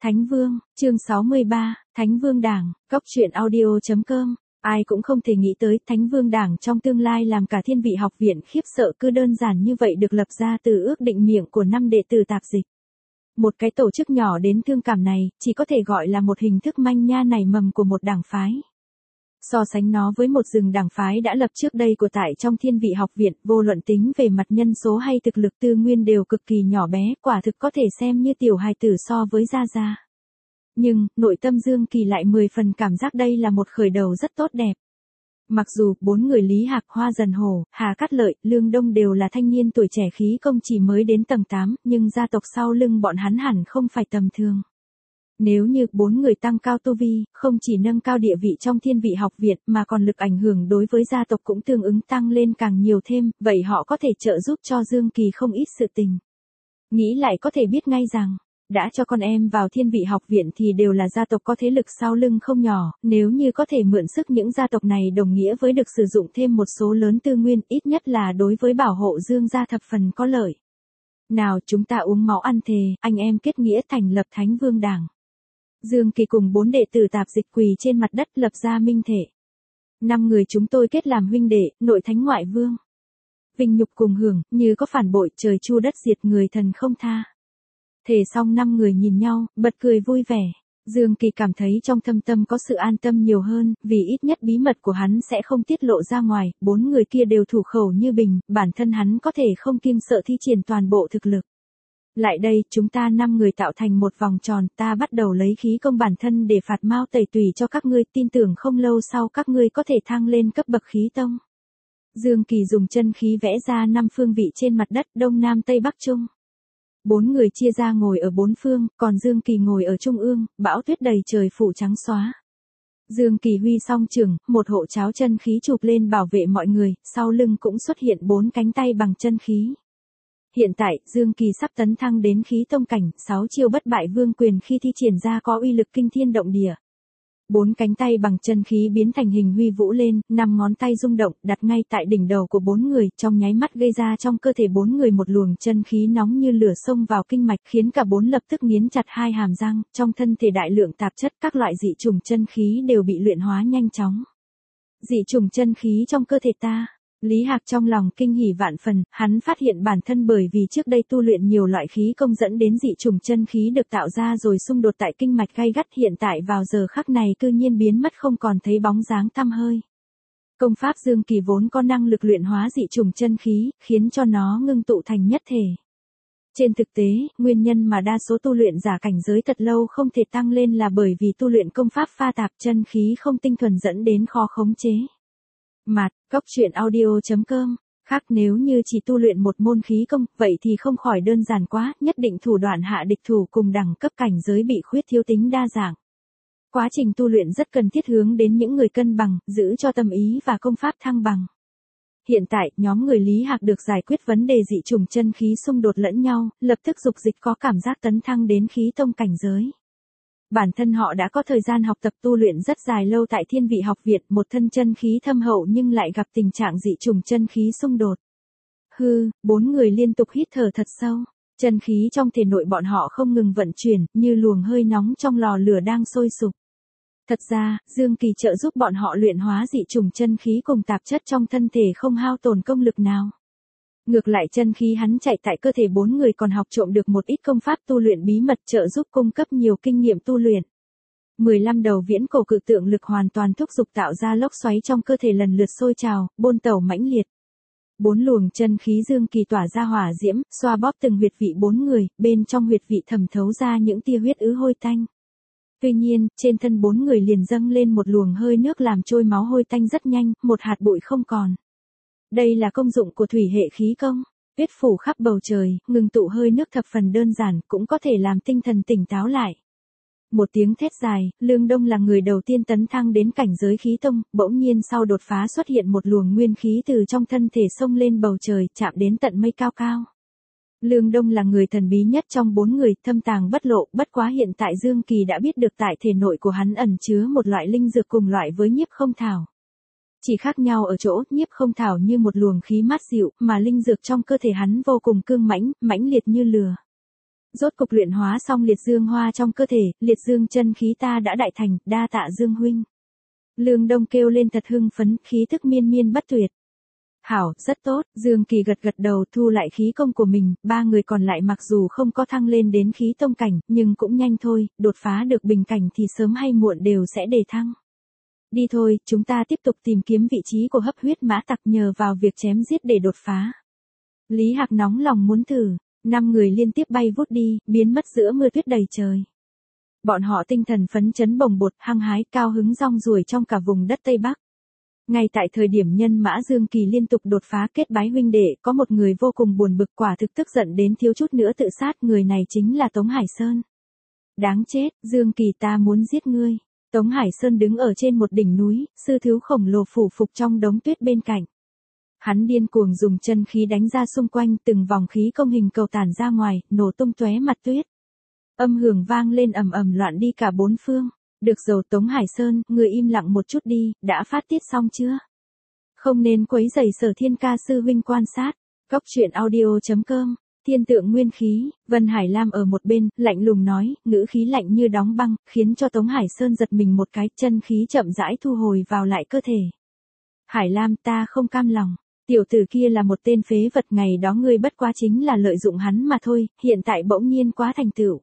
Thánh Vương, chương 63, Thánh Vương Đảng, Cốc truyện audio.com. Ai cũng không thể nghĩ tới Thánh Vương Đảng trong tương lai làm cả Thiên Vị Học Viện khiếp sợ cứ đơn giản như vậy được lập ra từ ước định miệng của 5 đệ tử tạp dịch. Một cái tổ chức nhỏ đến thương cảm này, chỉ có thể gọi là một hình thức manh nha nảy mầm của một đảng phái. So sánh nó với một rừng đảng phái đã lập trước đây của tại trong Thiên Vị Học Viện, vô luận tính về mặt nhân số hay thực lực tư nguyên đều cực kỳ nhỏ bé, quả thực có thể xem như tiểu hài tử so với Gia Gia. Nhưng, nội tâm Dương Kỳ lại 10 phần cảm giác đây là một khởi đầu rất tốt đẹp. Mặc dù 4 người Lý Hạc, Hoa Dần Hổ, Hà Cát Lợi, Lương Đông đều là thanh niên tuổi trẻ khí công chỉ mới đến tầng 8, nhưng gia tộc sau lưng bọn hắn hẳn không phải tầm thường. Nếu như 4 người tăng cao tu vi, không chỉ nâng cao địa vị trong Thiên Vị Học Viện mà còn lực ảnh hưởng đối với gia tộc cũng tương ứng tăng lên càng nhiều thêm, vậy họ có thể trợ giúp cho Dương Kỳ không ít sự tình. Nghĩ lại có thể biết ngay rằng, đã cho con em vào Thiên Vị Học Viện thì đều là gia tộc có thế lực sau lưng không nhỏ, nếu như có thể mượn sức những gia tộc này đồng nghĩa với được sử dụng thêm một số lớn tư nguyên, ít nhất là đối với bảo hộ Dương gia thập phần có lợi. Nào chúng ta uống máu ăn thề, anh em kết nghĩa thành lập Thánh Vương Đảng. Dương Kỳ cùng 4 đệ tử tạp dịch quỳ trên mặt đất lập ra minh thể. 5 người chúng tôi kết làm huynh đệ, nội thánh ngoại vương. Vinh nhục cùng hưởng, như có phản bội trời chu đất diệt người thần không tha. Thề xong 5 người nhìn nhau, bật cười vui vẻ. Dương Kỳ cảm thấy trong thâm tâm có sự an tâm nhiều hơn, vì ít nhất bí mật của hắn sẽ không tiết lộ ra ngoài, 4 người kia đều thủ khẩu như bình, bản thân hắn có thể không kiêng sợ thi triển toàn bộ thực lực. Lại đây, chúng ta 5 người tạo thành một vòng tròn, ta bắt đầu lấy khí công bản thân để phạt mao tẩy tùy cho các ngươi, tin tưởng không lâu sau các ngươi có thể thăng lên cấp bậc khí tông. Dương Kỳ dùng chân khí vẽ ra 5 phương vị trên mặt đất, đông nam tây bắc trung. 4 người chia ra ngồi ở 4 phương, còn Dương Kỳ ngồi ở trung ương, bão tuyết đầy trời phủ trắng xóa. Dương Kỳ huy song chưởng, một hộ cháo chân khí chụp lên bảo vệ mọi người, sau lưng cũng xuất hiện 4 cánh tay bằng chân khí. Hiện tại, Dương Kỳ sắp tấn thăng đến khí tông cảnh, 6 chiêu bất bại vương quyền khi thi triển ra có uy lực kinh thiên động địa. 4 cánh tay bằng chân khí biến thành hình huy vũ lên, 5 ngón tay rung động, đặt ngay tại đỉnh đầu của 4 người, trong nháy mắt gây ra trong cơ thể 4 người một luồng chân khí nóng như lửa xông vào kinh mạch, khiến cả 4 lập tức nghiến chặt hai hàm răng, trong thân thể đại lượng tạp chất các loại dị chủng chân khí đều bị luyện hóa nhanh chóng. Dị chủng chân khí trong cơ thể ta. Lý Hạc trong lòng kinh hỉ vạn phần, hắn phát hiện bản thân bởi vì trước đây tu luyện nhiều loại khí công dẫn đến dị chủng chân khí được tạo ra rồi xung đột tại kinh mạch gay gắt, hiện tại vào giờ khắc này cư nhiên biến mất không còn thấy bóng dáng tăm hơi. Công pháp Dương Kỳ vốn có năng lực luyện hóa dị chủng chân khí, khiến cho nó ngưng tụ thành nhất thể. Trên thực tế, nguyên nhân mà đa số tu luyện giả cảnh giới thật lâu không thể tăng lên là bởi vì tu luyện công pháp pha tạp, chân khí không tinh thuần dẫn đến khó khống chế. Cốc truyện audio.com. Khác nếu như chỉ tu luyện một môn khí công, vậy thì không khỏi đơn giản quá, nhất định thủ đoạn hạ địch thủ cùng đẳng cấp cảnh giới bị khuyết thiếu tính đa dạng. Quá trình tu luyện rất cần thiết hướng đến những người cân bằng, giữ cho tâm ý và công pháp thăng bằng. Hiện tại, nhóm người Lý Hạc được giải quyết vấn đề dị chủng chân khí xung đột lẫn nhau, lập tức dục dịch có cảm giác tấn thăng đến khí tông cảnh giới. Bản thân họ đã có thời gian học tập tu luyện rất dài lâu tại Thiên Vị Học Viện, một thân chân khí thâm hậu nhưng lại gặp tình trạng dị chủng chân khí xung đột. 4 người liên tục hít thở thật sâu, chân khí trong thể nội bọn họ không ngừng vận chuyển, như luồng hơi nóng trong lò lửa đang sôi sục. Thật ra, Dương Kỳ trợ giúp bọn họ luyện hóa dị chủng chân khí cùng tạp chất trong thân thể không hao tổn công lực nào. Ngược lại chân khí hắn chạy tại cơ thể 4 người còn học trộm được một ít công pháp tu luyện bí mật trợ giúp cung cấp nhiều kinh nghiệm tu luyện. 15 đầu viễn cổ cự tượng lực hoàn toàn thúc giục tạo ra lốc xoáy trong cơ thể lần lượt sôi trào, bôn tẩu mãnh liệt. 4 luồng chân khí Dương Kỳ tỏa ra hỏa diễm, xoa bóp từng huyệt vị 4 người, bên trong huyệt vị thẩm thấu ra những tia huyết ứ hôi tanh. Tuy nhiên, trên thân 4 người liền dâng lên một luồng hơi nước làm trôi máu hôi tanh rất nhanh, một hạt bụi không còn. Đây là công dụng của thủy hệ khí công, tuyết phủ khắp bầu trời, ngừng tụ hơi nước thập phần đơn giản, cũng có thể làm tinh thần tỉnh táo lại. Một tiếng thét dài, Lương Đông là người đầu tiên tấn thăng đến cảnh giới khí tông, bỗng nhiên sau đột phá xuất hiện một luồng nguyên khí từ trong thân thể xông lên bầu trời, chạm đến tận mây cao cao. Lương Đông là người thần bí nhất trong 4 người, thâm tàng bất lộ, bất quá hiện tại Dương Kỳ đã biết được tại thể nội của hắn ẩn chứa một loại linh dược cùng loại với nhiếp không thảo. Chỉ khác nhau ở chỗ, nhiếp không thảo như một luồng khí mát dịu, mà linh dược trong cơ thể hắn vô cùng cương mãnh, mãnh liệt như lửa. Rốt cục luyện hóa xong liệt dương hoa trong cơ thể, liệt dương chân khí ta đã đại thành, đa tạ Dương huynh. Lương Đông kêu lên thật hưng phấn, khí thức miên miên bất tuyệt. Hảo, rất tốt, Dương Kỳ gật gật đầu thu lại khí công của mình, ba người còn lại mặc dù không có thăng lên đến khí tông cảnh, nhưng cũng nhanh thôi, đột phá được bình cảnh thì sớm hay muộn đều sẽ đề thăng. Đi thôi, chúng ta tiếp tục tìm kiếm vị trí của hấp huyết mã tặc nhờ vào việc chém giết để đột phá. Lý Hạc nóng lòng muốn thử, 5 người liên tiếp bay vút đi, biến mất giữa mưa tuyết đầy trời. Bọn họ tinh thần phấn chấn bồng bột, hăng hái, cao hứng rong ruổi trong cả vùng đất Tây Bắc. Ngay tại thời điểm nhân mã Dương Kỳ liên tục đột phá kết bái huynh đệ, có một người vô cùng buồn bực quả thực tức giận đến thiếu chút nữa tự sát, người này chính là Tống Hải Sơn. Đáng chết, Dương Kỳ ta muốn giết ngươi. Tống Hải Sơn đứng ở trên một đỉnh núi, sư thiếu khổng lồ phủ phục trong đống tuyết bên cạnh. Hắn điên cuồng dùng chân khí đánh ra xung quanh, từng vòng khí công hình cầu tản ra ngoài, nổ tung tóe mặt tuyết. Âm hưởng vang lên ầm ầm loạn đi cả bốn phương. Được rồi Tống Hải Sơn, người im lặng một chút đi, đã phát tiết xong chưa? Không nên quấy rầy Sở Thiên Ca sư huynh quan sát. Cốc truyện audio.com, thiên tượng nguyên khí, Vân Hải Lam ở một bên, lạnh lùng nói, ngữ khí lạnh như đóng băng, khiến cho Tống Hải Sơn giật mình một cái, chân khí chậm rãi thu hồi vào lại cơ thể. Hải Lam ta không cam lòng. Tiểu tử kia là một tên phế vật, ngày đó ngươi bất quá chính là lợi dụng hắn mà thôi, hiện tại bỗng nhiên quá thành tựu.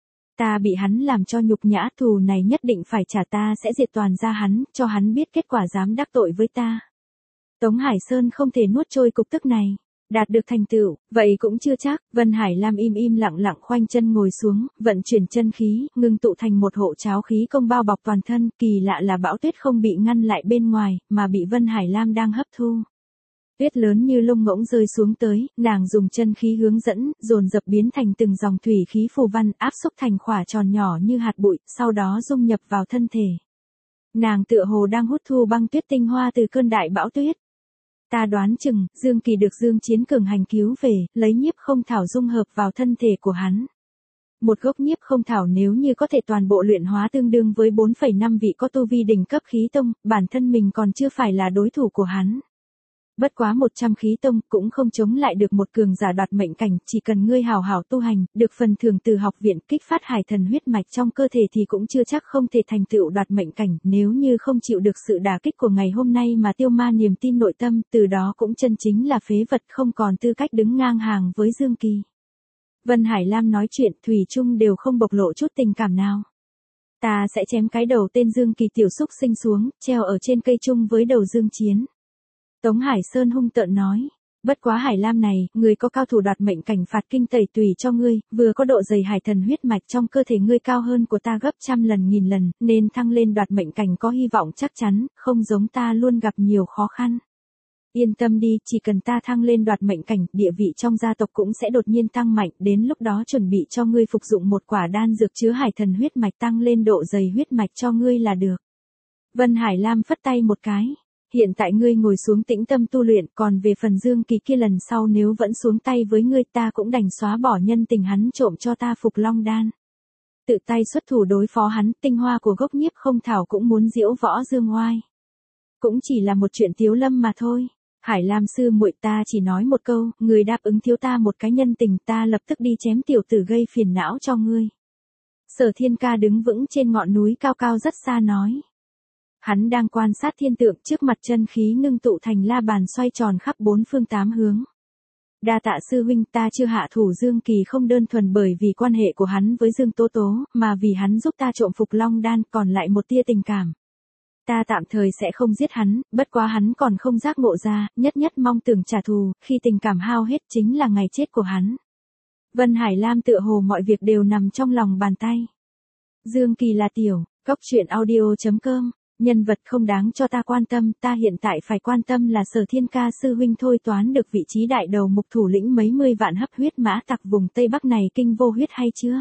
Ta bị hắn làm cho nhục nhã, thù này nhất định phải trả, ta sẽ diệt toàn gia hắn, cho hắn biết kết quả dám đắc tội với ta. Tống Hải Sơn không thể nuốt trôi cục tức này. Đạt được thành tựu, vậy cũng chưa chắc, Vân Hải Lam im lặng khoanh chân ngồi xuống, vận chuyển chân khí, ngưng tụ thành một hộ cháo khí công bao bọc toàn thân, kỳ lạ là bão tuyết không bị ngăn lại bên ngoài, mà bị Vân Hải Lam đang hấp thu. Tuyết lớn như lông ngỗng rơi xuống tới, nàng dùng chân khí hướng dẫn, dồn dập biến thành từng dòng thủy khí phù văn, áp xúc thành khỏa tròn nhỏ như hạt bụi, sau đó dung nhập vào thân thể. Nàng tựa hồ đang hút thu băng tuyết tinh hoa từ cơn đại bão tuyết. Ta đoán chừng, Dương Kỳ được Dương Chiến cường hành cứu về, lấy nhiếp không thảo dung hợp vào thân thể của hắn. Một gốc nhiếp không thảo nếu như có thể toàn bộ luyện hóa tương đương với 4,5 vị có tu vi đỉnh cấp khí tông, bản thân mình còn chưa phải là đối thủ của hắn. Bất quá 100 khí tông cũng không chống lại được một cường giả đoạt mệnh cảnh, chỉ cần ngươi hào hảo tu hành, được phần thưởng từ học viện kích phát hải thần huyết mạch trong cơ thể thì cũng chưa chắc không thể thành tựu đoạt mệnh cảnh, nếu như không chịu được sự đả kích của ngày hôm nay mà tiêu ma niềm tin nội tâm, từ đó cũng chân chính là phế vật, không còn tư cách đứng ngang hàng với Dương Kỳ. Vân Hải Lam nói chuyện, thủy chung đều không bộc lộ chút tình cảm nào. Ta sẽ chém cái đầu tên Dương Kỳ tiểu xúc sinh xuống, treo ở trên cây chung với đầu Dương Chiến. Tống Hải Sơn hung tợn nói, bất quá Hải Lam này, người có cao thủ đoạt mệnh cảnh phạt kinh tẩy tùy cho ngươi, vừa có độ dày hải thần huyết mạch trong cơ thể ngươi cao hơn của ta gấp trăm lần nghìn lần, nên thăng lên đoạt mệnh cảnh có hy vọng chắc chắn, không giống ta luôn gặp nhiều khó khăn. Yên tâm đi, chỉ cần ta thăng lên đoạt mệnh cảnh, địa vị trong gia tộc cũng sẽ đột nhiên tăng mạnh, đến lúc đó chuẩn bị cho ngươi phục dụng một quả đan dược chứa hải thần huyết mạch tăng lên độ dày huyết mạch cho ngươi là được. Vân Hải Lam phất tay một cái. Hiện tại ngươi ngồi xuống tĩnh tâm tu luyện, còn về phần Dương Kỳ kia lần sau nếu vẫn xuống tay với ngươi ta cũng đành xóa bỏ nhân tình hắn trộm cho ta phục long đan. Tự tay xuất thủ đối phó hắn, tinh hoa của gốc nhiếp không thảo cũng muốn diễu võ dương oai. Cũng chỉ là một chuyện tiếu lâm mà thôi. Hải Lam sư muội, ta chỉ nói một câu, người đáp ứng thiếu ta một cái nhân tình, ta lập tức đi chém tiểu tử gây phiền não cho ngươi. Sở Thiên Ca đứng vững trên ngọn núi cao cao rất xa nói. Hắn đang quan sát thiên tượng, trước mặt chân khí ngưng tụ thành la bàn xoay tròn khắp bốn phương tám hướng. Đa tạ sư huynh, ta chưa hạ thủ Dương Kỳ không đơn thuần bởi vì quan hệ của hắn với Dương Tố Tố, mà vì hắn giúp ta trộm phục long đan, còn lại một tia tình cảm. Ta tạm thời sẽ không giết hắn, bất quá hắn còn không giác ngộ ra, nhất mong tưởng trả thù, khi tình cảm hao hết chính là ngày chết của hắn. Vân Hải Lam tựa hồ mọi việc đều nằm trong lòng bàn tay. Dương Kỳ là tiểu, cốc truyện audio.com. Nhân vật không đáng cho ta quan tâm, ta hiện tại phải quan tâm là Sở Thiên Ca sư huynh thôi toán được vị trí đại đầu mục thủ lĩnh mấy mươi vạn hấp huyết mã tặc vùng Tây Bắc này kinh vô huyết hay chưa?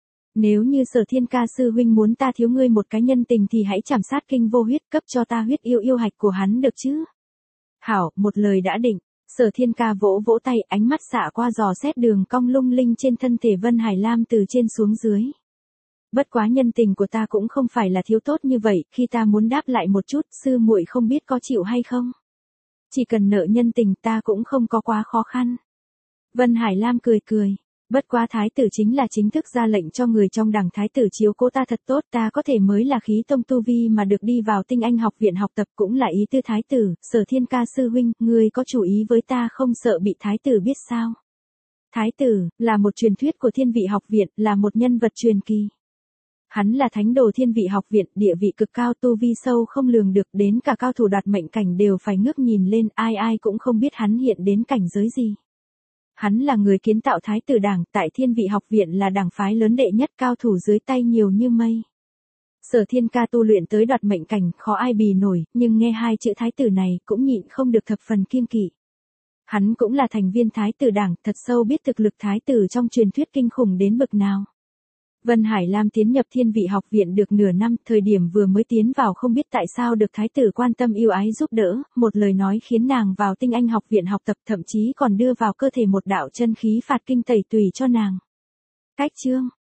Nếu như Sở Thiên Ca sư huynh muốn ta thiếu ngươi một cái nhân tình thì hãy chảm sát kinh vô huyết, cấp cho ta huyết yêu hạch của hắn được chứ? Hảo, một lời đã định. Sở Thiên Ca vỗ vỗ tay, ánh mắt xạ qua dò xét đường cong lung linh trên thân thể Vân Hải Lam từ trên xuống dưới. Bất quá nhân tình của ta cũng không phải là thiếu tốt như vậy, khi ta muốn đáp lại một chút, sư muội không biết có chịu hay không? Chỉ cần nợ nhân tình ta cũng không có quá khó khăn. Vân Hải Lam cười. Bất quá thái tử chính là chính thức ra lệnh cho người trong đảng thái tử chiếu cố ta thật tốt, ta có thể mới là khí tông tu vi mà được đi vào tinh anh học viện học tập cũng là ý tư thái tử, Sở Thiên Ca sư huynh, ngươi có chủ ý với ta không sợ bị thái tử biết sao? Thái tử, là một truyền thuyết của Thiên Vị học viện, là một nhân vật truyền kỳ. Hắn là thánh đồ Thiên Vị học viện, địa vị cực cao, tu vi sâu không lường được, đến cả cao thủ đoạt mệnh cảnh đều phải ngước nhìn lên, ai ai cũng không biết hắn hiện đến cảnh giới gì. Hắn là người kiến tạo thái tử đảng, tại Thiên Vị học viện là đảng phái lớn đệ nhất, cao thủ dưới tay nhiều như mây. Sở Thiên Ca tu luyện tới đoạt mệnh cảnh, khó ai bì nổi, nhưng nghe hai chữ thái tử này cũng nhịn không được thập phần kiêng kỵ. Hắn cũng là thành viên thái tử đảng, thật sâu biết thực lực thái tử trong truyền thuyết kinh khủng đến bậc nào. Vân Hải Lam tiến nhập Thiên Vị học viện được nửa năm, thời điểm vừa mới tiến vào không biết tại sao được thái tử quan tâm yêu ái giúp đỡ, một lời nói khiến nàng vào tinh anh học viện học tập, thậm chí còn đưa vào cơ thể một đạo chân khí phạt kinh tẩy tùy cho nàng. Cách chương